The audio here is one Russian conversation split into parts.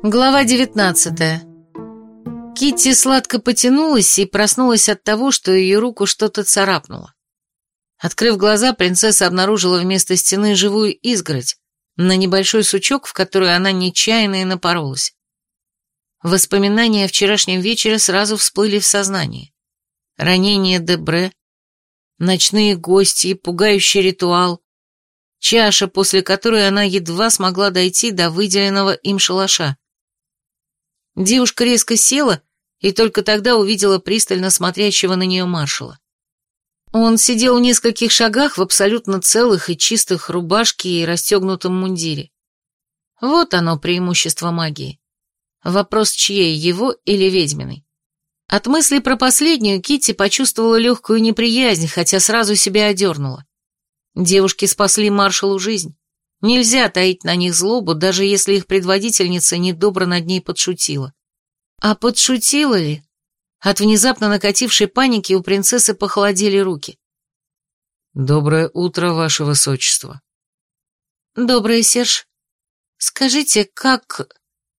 Глава 19. Китти сладко потянулась и проснулась от того, что ее руку что-то царапнуло. Открыв глаза, принцесса обнаружила вместо стены живую изгородь, на небольшой сучок, в который она нечаянно и напоролась. Воспоминания о вчерашнем вечере сразу всплыли в сознании. Ранение Дебре, ночные гости, пугающий ритуал, чаша, после которой она едва смогла дойти до выделенного им шалаша. Девушка резко села и только тогда увидела пристально смотрящего на нее маршала. Он сидел в нескольких шагах в абсолютно целых и чистых рубашке и расстегнутом мундире. Вот оно преимущество магии. Вопрос, чьей, его или ведьминой. От мысли про последнюю Китти почувствовала легкую неприязнь, хотя сразу себя одернула. Девушки спасли маршалу жизнь. Нельзя таить на них злобу, даже если их предводительница недобро над ней подшутила. А подшутила ли? От внезапно накатившей паники у принцессы похолодели руки. «Доброе утро, ваше высочество». «Доброе, Серж. Скажите, как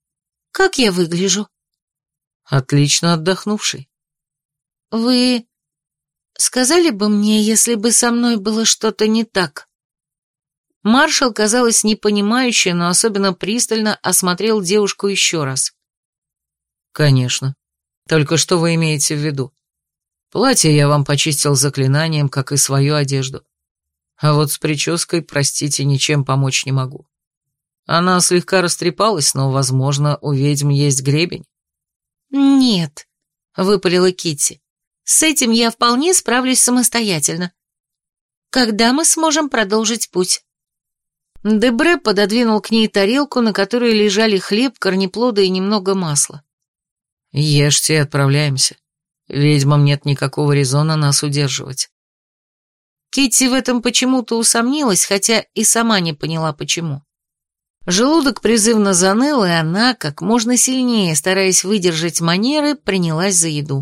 я выгляжу?» «Отлично отдохнувший». «Вы сказали бы мне, если бы со мной было что-то не так?» Маршал, казалось, непонимающе, но особенно пристально осмотрел девушку еще раз. «Конечно. Только что вы имеете в виду? Платье я вам почистил заклинанием, как и свою одежду. А вот с прической, простите, ничем помочь не могу. Она слегка растрепалась, но, возможно, у ведьм есть гребень». «Нет», — выпалила Китти. «С этим я вполне справлюсь самостоятельно. Когда мы сможем продолжить путь?» Дебре пододвинул к ней тарелку, на которой лежали хлеб, корнеплоды и немного масла. «Ешьте и отправляемся. Ведьмам нет никакого резона нас удерживать». Китти в этом почему-то усомнилась, хотя и сама не поняла, почему. Желудок призывно заныл, и она, как можно сильнее, стараясь выдержать манеры, принялась за еду.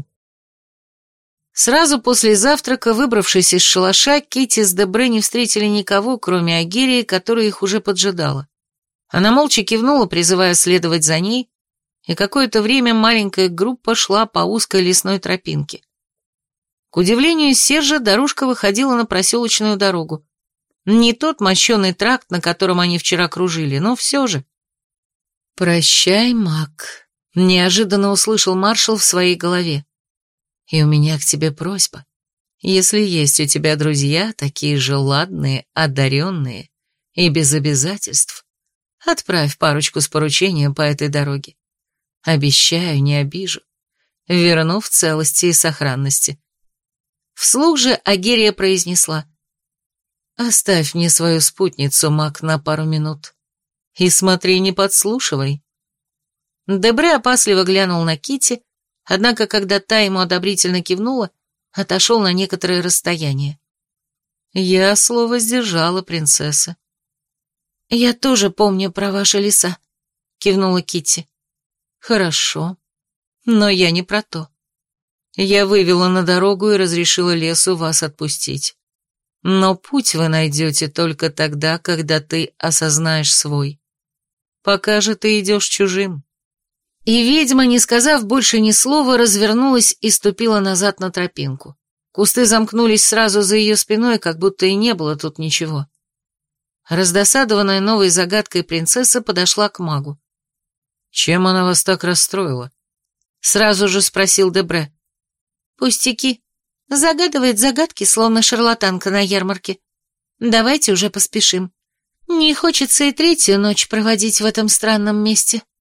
Сразу после завтрака, выбравшись из шалаша, Китти с Дебре не встретили никого, кроме Агерии, которая их уже поджидала. Она молча кивнула, призывая следовать за ней, и какое-то время маленькая группа шла по узкой лесной тропинке. К удивлению Сержа, дорожка выходила на проселочную дорогу. Не тот мощеный тракт, на котором они вчера кружили, но все же. «Прощай, маг», — неожиданно услышал маршал в своей голове. «И у меня к тебе просьба. Если есть у тебя друзья, такие же ладные, одаренные и без обязательств, отправь парочку с поручением по этой дороге. Обещаю, не обижу. Верну в целости и сохранности». Вслух же Агерия произнесла: «Оставь мне свою спутницу, маг, на пару минут. И смотри, не подслушивай». Дебре опасливо глянул на Китти, однако, когда та ему одобрительно кивнула, отошел на некоторое расстояние. «Я слово сдержала, принцесса». «Я тоже помню про ваши леса», — кивнула Китти. «Хорошо, но я не про то. Я вывела на дорогу и разрешила лесу вас отпустить. Но путь вы найдете только тогда, когда ты осознаешь свой. Пока же ты идешь чужим». И ведьма, не сказав больше ни слова, развернулась и ступила назад на тропинку. Кусты замкнулись сразу за ее спиной, как будто и не было тут ничего. Раздосадованная новой загадкой принцесса подошла к магу. «Чем она вас так расстроила?» Сразу же спросил Дебре. «Пустяки. Загадывает загадки, словно шарлатанка на ярмарке. Давайте уже поспешим. Не хочется и третью ночь проводить в этом странном месте».